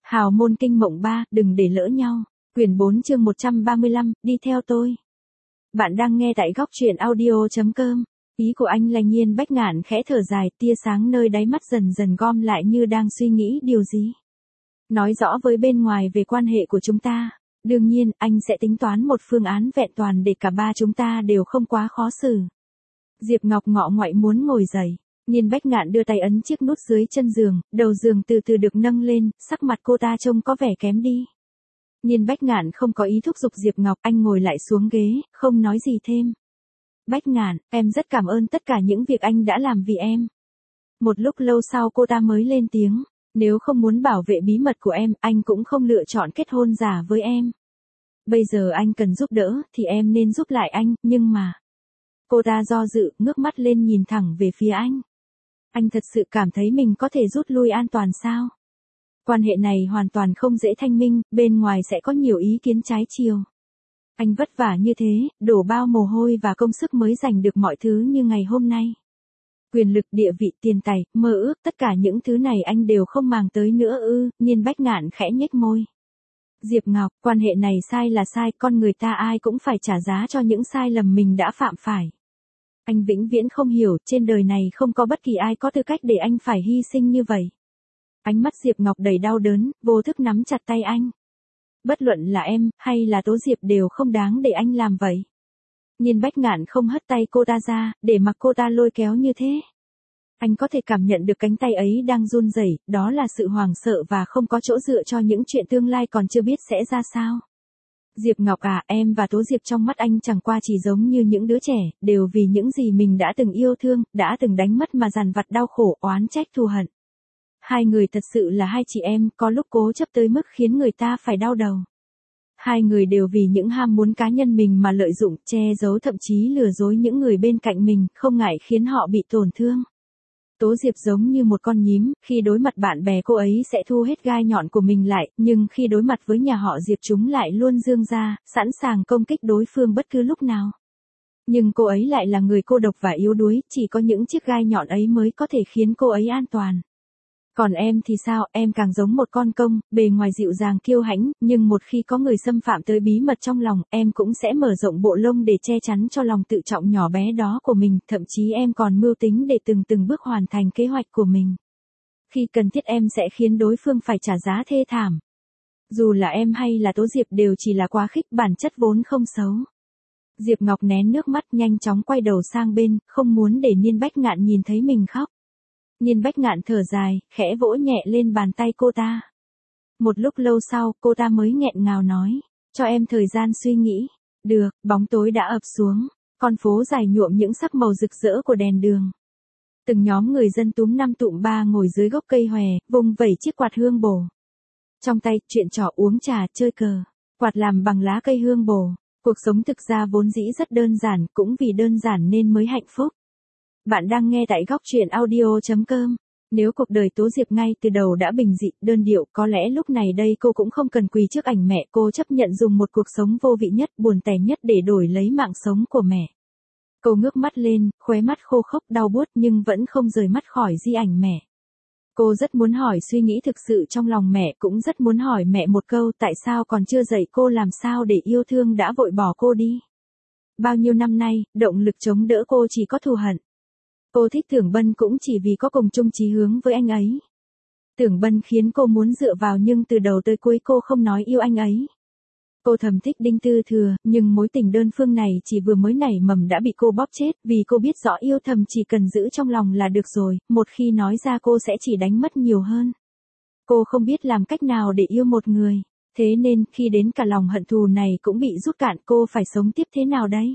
Hào môn kinh mộng 3, đừng để lỡ nhau. Quyển 4 chương 135, đi theo tôi. Bạn đang nghe tại góc truyện audio.com. Ý của anh là Nhiên Bách Ngạn khẽ thở dài, tia sáng nơi đáy mắt dần dần gom lại như đang suy nghĩ điều gì. Nói rõ với bên ngoài về quan hệ của chúng ta. Đương nhiên, anh sẽ tính toán một phương án vẹn toàn để cả ba chúng ta đều không quá khó xử. Diệp Ngọc ngọ ngoại muốn ngồi dậy. Nhiên Bách Ngạn đưa tay ấn chiếc nút dưới chân giường, đầu giường từ từ được nâng lên, sắc mặt cô ta trông có vẻ kém đi. Nhiên Bách Ngạn không có ý thúc giục Diệp Ngọc, anh ngồi lại xuống ghế, không nói gì thêm. Bách Ngạn, em rất cảm ơn tất cả những việc anh đã làm vì em. Một lúc lâu sau cô ta mới lên tiếng, nếu không muốn bảo vệ bí mật của em, anh cũng không lựa chọn kết hôn giả với em. Bây giờ anh cần giúp đỡ, thì em nên giúp lại anh, nhưng mà... Cô ta do dự, ngước mắt lên nhìn thẳng về phía anh. Anh thật sự cảm thấy mình có thể rút lui an toàn sao? Quan hệ này hoàn toàn không dễ thanh minh, bên ngoài sẽ có nhiều ý kiến trái chiều. Anh vất vả như thế, đổ bao mồ hôi và công sức mới giành được mọi thứ như ngày hôm nay. Quyền lực, địa vị, tiền tài, mơ ước, tất cả những thứ này anh đều không màng tới nữa ư? Nhiên Bách Ngạn khẽ nhếch môi. Diệp Ngọc, quan hệ này sai là sai, con người ta ai cũng phải trả giá cho những sai lầm mình đã phạm phải. Anh vĩnh viễn không hiểu, trên đời này không có bất kỳ ai có tư cách để anh phải hy sinh như vậy. Ánh mắt Diệp Ngọc đầy đau đớn, vô thức nắm chặt tay anh. Bất luận là em, hay là Tố Diệp đều không đáng để anh làm vậy. Nhiên Bách Ngạn không hất tay cô ta ra, để mặc cô ta lôi kéo như thế. Anh có thể cảm nhận được cánh tay ấy đang run rẩy, đó là sự hoảng sợ và không có chỗ dựa cho những chuyện tương lai còn chưa biết sẽ ra sao. Diệp Ngọc à, em và Tố Diệp trong mắt anh chẳng qua chỉ giống như những đứa trẻ, đều vì những gì mình đã từng yêu thương, đã từng đánh mất mà dằn vặt đau khổ, oán trách thù hận. Hai người thật sự là hai chị em, có lúc cố chấp tới mức khiến người ta phải đau đầu. Hai người đều vì những ham muốn cá nhân mình mà lợi dụng, che giấu thậm chí lừa dối những người bên cạnh mình, không ngại khiến họ bị tổn thương. Tố Diệp giống như một con nhím, khi đối mặt bạn bè cô ấy sẽ thu hết gai nhọn của mình lại, nhưng khi đối mặt với nhà họ Diệp chúng lại luôn dương ra, sẵn sàng công kích đối phương bất cứ lúc nào. Nhưng cô ấy lại là người cô độc và yếu đuối, chỉ có những chiếc gai nhọn ấy mới có thể khiến cô ấy an toàn. Còn em thì sao, em càng giống một con công, bề ngoài dịu dàng kiêu hãnh, nhưng một khi có người xâm phạm tới bí mật trong lòng, em cũng sẽ mở rộng bộ lông để che chắn cho lòng tự trọng nhỏ bé đó của mình, thậm chí em còn mưu tính để từng bước hoàn thành kế hoạch của mình. Khi cần thiết em sẽ khiến đối phương phải trả giá thê thảm. Dù là em hay là Tố Diệp đều chỉ là quá khích, bản chất vốn không xấu. Diệp Ngọc nén nước mắt, nhanh chóng quay đầu sang bên, không muốn để Nhiên Bách Ngạn nhìn thấy mình khóc. Nhiên Bách Ngạn thở dài, khẽ vỗ nhẹ lên bàn tay cô ta. Một lúc lâu sau, cô ta mới nghẹn ngào nói, cho em thời gian suy nghĩ. Được, bóng tối đã ập xuống, con phố dài nhuộm những sắc màu rực rỡ của đèn đường. Từng nhóm người dân túm năm tụm ba ngồi dưới gốc cây hòe, vung vẩy chiếc quạt hương bổ. Trong tay, chuyện trò, uống trà, chơi cờ, quạt làm bằng lá cây hương bổ. Cuộc sống thực ra vốn dĩ rất đơn giản, cũng vì đơn giản nên mới hạnh phúc. Bạn đang nghe tại góc truyện audio.com. Nếu cuộc đời Tố Diệp ngay từ đầu đã bình dị, đơn điệu, có lẽ lúc này đây cô cũng không cần quỳ trước ảnh mẹ, cô chấp nhận dùng một cuộc sống vô vị nhất, buồn tẻ nhất để đổi lấy mạng sống của mẹ. Cô ngước mắt lên, khóe mắt khô khốc đau buốt nhưng vẫn không rời mắt khỏi di ảnh mẹ. Cô rất muốn hỏi suy nghĩ thực sự trong lòng mẹ, cũng rất muốn hỏi mẹ một câu, tại sao còn chưa dạy cô làm sao để yêu thương đã vội bỏ cô đi. Bao nhiêu năm nay, động lực chống đỡ cô chỉ có thù hận. Cô thích Tưởng Bân cũng chỉ vì có cùng chung chí hướng với anh ấy. Tưởng Bân khiến cô muốn dựa vào nhưng từ đầu tới cuối cô không nói yêu anh ấy. Cô thầm thích Đinh Tư Thừa, nhưng mối tình đơn phương này chỉ vừa mới nảy mầm đã bị cô bóp chết, vì cô biết rõ yêu thầm chỉ cần giữ trong lòng là được rồi, một khi nói ra cô sẽ chỉ đánh mất nhiều hơn. Cô không biết làm cách nào để yêu một người, thế nên khi đến cả lòng hận thù này cũng bị rút cạn, cô phải sống tiếp thế nào đấy?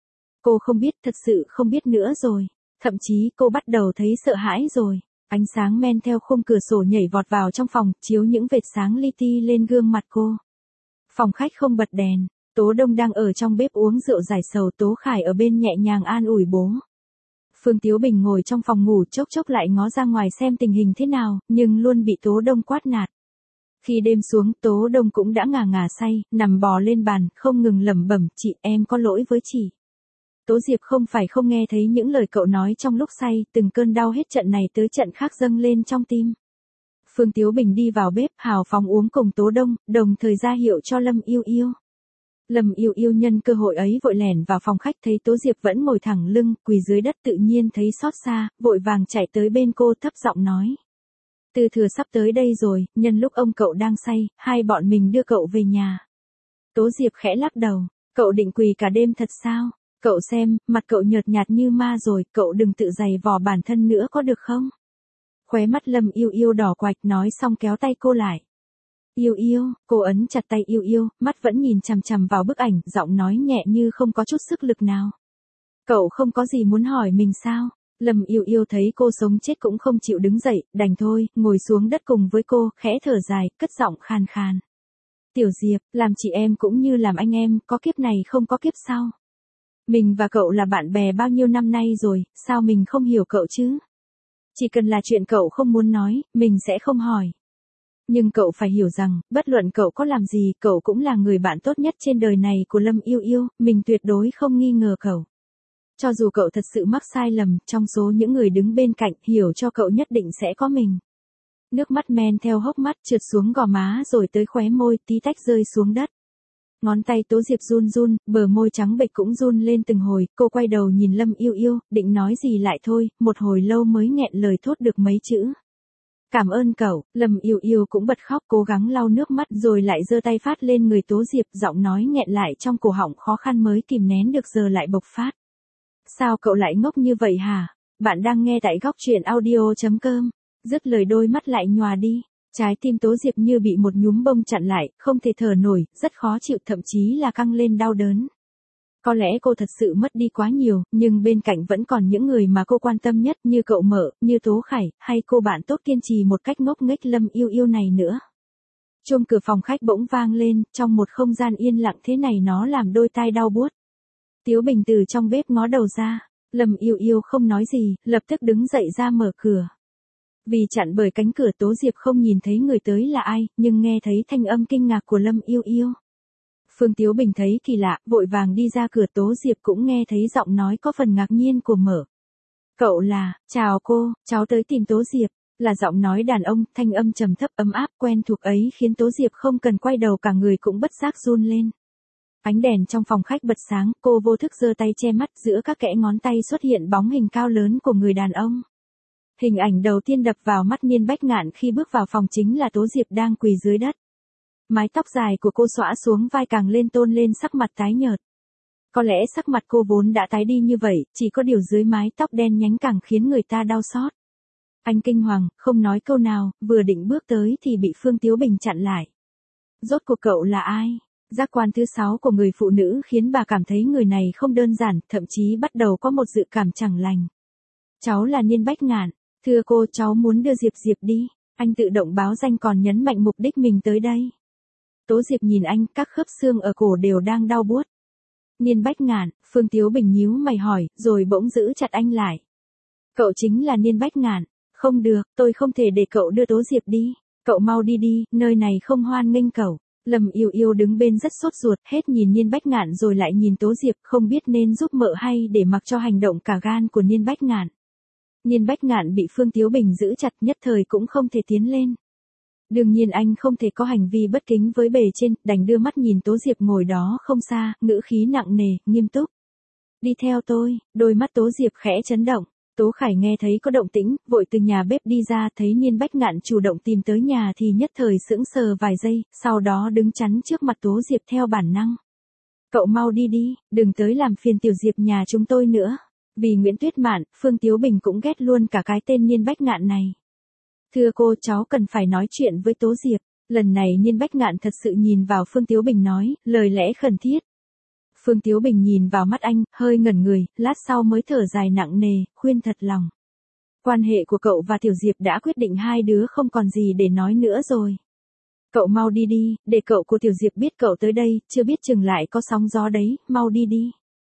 Cô không biết, thật sự không biết nữa rồi. Thậm chí cô bắt đầu thấy sợ hãi rồi. Ánh sáng men theo khung cửa sổ nhảy vọt vào trong phòng, chiếu những vệt sáng li ti lên gương mặt cô. Phòng khách không bật đèn, Tố Đông đang ở trong bếp uống rượu giải sầu, Tố Khải ở bên nhẹ nhàng an ủi bố. Phương Tiếu Bình ngồi trong phòng ngủ chốc chốc lại ngó ra ngoài xem tình hình thế nào, nhưng luôn bị Tố Đông quát nạt. Khi đêm xuống, Tố Đông cũng đã ngà ngà say, nằm bò lên bàn, không ngừng lẩm bẩm, chị, em có lỗi với chị. Tố Diệp không phải không nghe thấy những lời cậu nói trong lúc say, từng cơn đau hết trận này tới trận khác dâng lên trong tim. Phương Tiếu Bình đi vào bếp hào phóng uống cùng Tố Đông, đồng thời ra hiệu cho Lâm Yêu Yêu. Lâm Yêu Yêu nhân cơ hội ấy vội lẻn vào phòng khách thấy Tố Diệp vẫn ngồi thẳng lưng, quỳ dưới đất tự nhiên thấy xót xa, vội vàng chạy tới bên cô thấp giọng nói. Tư Thừa sắp tới đây rồi, nhân lúc ông cậu đang say, hai bọn mình đưa cậu về nhà. Tố Diệp khẽ lắc đầu, cậu định quỳ cả đêm thật sao? Cậu xem, mặt cậu nhợt nhạt như ma rồi, cậu đừng tự giày vò bản thân nữa có được không? Khóe mắt Lâm Yêu Yêu đỏ quạch nói xong kéo tay cô lại. Yêu Yêu, cô ấn chặt tay Yêu Yêu, mắt vẫn nhìn chằm chằm vào bức ảnh, giọng nói nhẹ như không có chút sức lực nào. Cậu không có gì muốn hỏi mình sao? Lâm Yêu Yêu thấy cô sống chết cũng không chịu đứng dậy, đành thôi, ngồi xuống đất cùng với cô, khẽ thở dài, cất giọng khàn khàn. Tiểu Diệp, làm chị em cũng như làm anh em, có kiếp này không có kiếp sau. Mình và cậu là bạn bè bao nhiêu năm nay rồi, sao mình không hiểu cậu chứ? Chỉ cần là chuyện cậu không muốn nói, mình sẽ không hỏi. Nhưng cậu phải hiểu rằng, bất luận cậu có làm gì, cậu cũng là người bạn tốt nhất trên đời này của Lâm Yêu Yêu, mình tuyệt đối không nghi ngờ cậu. Cho dù cậu thật sự mắc sai lầm, trong số những người đứng bên cạnh, hiểu cho cậu nhất định sẽ có mình. Nước mắt men theo hốc mắt trượt xuống gò má rồi tới khóe môi, tí tách rơi xuống đất. Ngón tay Tố Diệp run run, bờ môi trắng bệch cũng run lên từng hồi, cô quay đầu nhìn Lâm Yêu Yêu, định nói gì lại thôi, một hồi lâu mới nghẹn lời thốt được mấy chữ. Cảm ơn cậu, Lâm Yêu Yêu cũng bật khóc cố gắng lau nước mắt rồi lại giơ tay phát lên người Tố Diệp, giọng nói nghẹn lại trong cổ họng khó khăn mới kìm nén được giờ lại bộc phát. Sao cậu lại ngốc như vậy hả? Bạn đang nghe tại góc truyện audio.com. Dứt lời đôi mắt lại nhòa đi. Trái tim Tố Diệp như bị một nhúm bông chặn lại, không thể thở nổi, rất khó chịu thậm chí là căng lên đau đớn. Có lẽ cô thật sự mất đi quá nhiều, nhưng bên cạnh vẫn còn những người mà cô quan tâm nhất như cậu Mợ, như Tố Khải, hay cô bạn tốt kiên trì một cách ngốc nghếch Lâm Yêu Yêu này nữa. Chuông cửa phòng khách bỗng vang lên, trong một không gian yên lặng thế này nó làm đôi tai đau buốt. Tiếu Bình từ trong bếp ngó đầu ra, Lâm Yêu Yêu không nói gì, lập tức đứng dậy ra mở cửa. Vì chặn bởi cánh cửa Tố Diệp không nhìn thấy người tới là ai, nhưng nghe thấy thanh âm kinh ngạc của Lâm Yêu Yêu. Phương Tiếu Bình thấy kỳ lạ, vội vàng đi ra cửa Tố Diệp cũng nghe thấy giọng nói có phần ngạc nhiên của Mở. Cậu là, chào cô, cháu tới tìm Tố Diệp, là giọng nói đàn ông, thanh âm trầm thấp ấm áp quen thuộc ấy khiến Tố Diệp không cần quay đầu cả người cũng bất giác run lên. Ánh đèn trong phòng khách bật sáng, cô vô thức giơ tay che mắt, giữa các kẽ ngón tay xuất hiện bóng hình cao lớn của người đàn ông. Hình ảnh đầu tiên đập vào mắt Niên Bách Ngạn khi bước vào phòng chính là Tố Diệp đang quỳ dưới đất. Mái tóc dài của cô xõa xuống vai càng lên tôn lên sắc mặt tái nhợt. Có lẽ sắc mặt cô vốn đã tái đi như vậy, chỉ có điều dưới mái tóc đen nhánh càng khiến người ta đau xót. Anh kinh hoàng, không nói câu nào, vừa định bước tới thì bị Phương Tiếu Bình chặn lại. Rốt cuộc cậu là ai? Giác quan thứ 6 của người phụ nữ khiến bà cảm thấy người này không đơn giản, thậm chí bắt đầu có một dự cảm chẳng lành. Cháu là Niên Bách Ngạn, thưa cô cháu muốn đưa Diệp đi, anh tự động báo danh còn nhấn mạnh mục đích mình tới đây. Tố Diệp nhìn anh, các khớp xương ở cổ đều đang đau buốt. Niên Bách Ngạn, Phương Tiếu Bình nhíu mày hỏi, rồi bỗng giữ chặt anh lại. Cậu chính là Niên Bách Ngạn, không được, tôi không thể để cậu đưa Tố Diệp đi, cậu mau đi đi, nơi này không hoan nghênh cậu. Lâm Yêu Yêu đứng bên rất sốt ruột, hết nhìn Niên Bách Ngạn rồi lại nhìn Tố Diệp, không biết nên giúp Mợ hay để mặc cho hành động cả gan của Niên Bách Ngạn. Niên Bách Ngạn bị Phương Tiếu Bình giữ chặt nhất thời cũng không thể tiến lên. Đương nhiên anh không thể có hành vi bất kính với bề trên, đành đưa mắt nhìn Tố Diệp ngồi đó không xa, ngữ khí nặng nề, nghiêm túc. Đi theo tôi, đôi mắt Tố Diệp khẽ chấn động. Tố Khải nghe thấy có động tĩnh, vội từ nhà bếp đi ra thấy Niên Bách Ngạn chủ động tìm tới nhà thì nhất thời sững sờ vài giây, sau đó đứng chắn trước mặt Tố Diệp theo bản năng. Cậu mau đi đi, đừng tới làm phiền tiểu Diệp nhà chúng tôi nữa. Vì Nguyễn Tuyết Mạn, Phương Tiếu Bình cũng ghét luôn cả cái tên Niên Bách Ngạn này. Thưa cô cháu cần phải nói chuyện với Tố Diệp. Lần này Niên Bách Ngạn thật sự nhìn vào Phương Tiếu Bình nói, lời lẽ khẩn thiết. Phương Tiếu Bình nhìn vào mắt anh, hơi ngẩn người, lát sau mới thở dài nặng nề, khuyên thật lòng. Quan hệ của cậu và Tiểu Diệp đã quyết định hai đứa không còn gì để nói nữa rồi. Cậu mau đi đi, để cậu của Tiểu Diệp biết cậu tới đây, chưa biết chừng lại có sóng gió đấy, mau đi đi.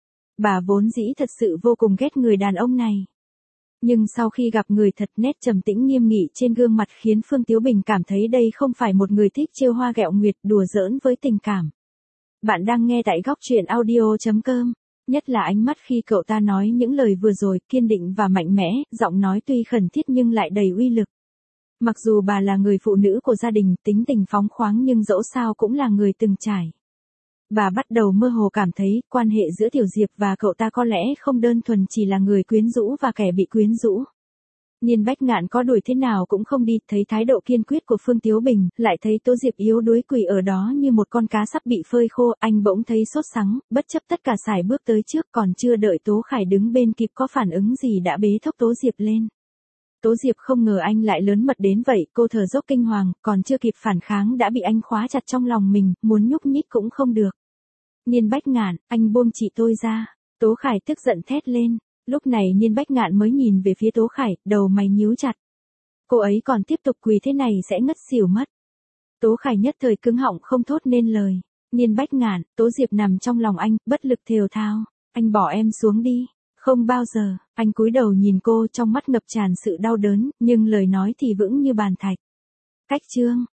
Bà vốn dĩ thật sự vô cùng ghét người đàn ông này. Nhưng sau khi gặp người thật nét trầm tĩnh nghiêm nghị trên gương mặt khiến Phương Tiếu Bình cảm thấy đây không phải một người thích trêu hoa ghẹo nguyệt đùa giỡn với tình cảm. Bạn đang nghe tại góc truyện audio.com. Nhất là ánh mắt khi cậu ta nói những lời vừa rồi kiên định và mạnh mẽ, giọng nói tuy khẩn thiết nhưng lại đầy uy lực. Mặc dù bà là người phụ nữ của gia đình, tính tình phóng khoáng nhưng dẫu sao cũng là người từng trải. Bà bắt đầu mơ hồ cảm thấy, quan hệ giữa Tiểu Diệp và cậu ta có lẽ không đơn thuần chỉ là người quyến rũ và kẻ bị quyến rũ. Niên Bách Ngạn có đuổi thế nào cũng không đi, thấy thái độ kiên quyết của Phương Tiếu Bình, lại thấy Tố Diệp yếu đuối quỳ ở đó như một con cá sắp bị phơi khô, anh bỗng thấy sốt sắng, bất chấp tất cả sải bước tới trước, còn chưa đợi Tố Khải đứng bên kịp có phản ứng gì đã bế thốc Tố Diệp lên. Tố Diệp không ngờ anh lại lớn mật đến vậy, cô thở dốc kinh hoàng, còn chưa kịp phản kháng đã bị anh khóa chặt trong lòng mình, muốn nhúc nhích cũng không được. Niên Bách Ngạn, anh buông chị tôi ra. Tố Khải tức giận thét lên. Lúc này Niên Bách Ngạn mới nhìn về phía Tố Khải, đầu mày nhíu chặt. Cô ấy còn tiếp tục quỳ thế này sẽ ngất xỉu mất. Tố Khải nhất thời cứng họng không thốt nên lời. Niên Bách Ngạn, Tố Diệp nằm trong lòng anh, bất lực thều thào. Anh bỏ em xuống đi. Không bao giờ, anh cúi đầu nhìn cô trong mắt ngập tràn sự đau đớn, nhưng lời nói thì vững như bàn thạch. Cách chương.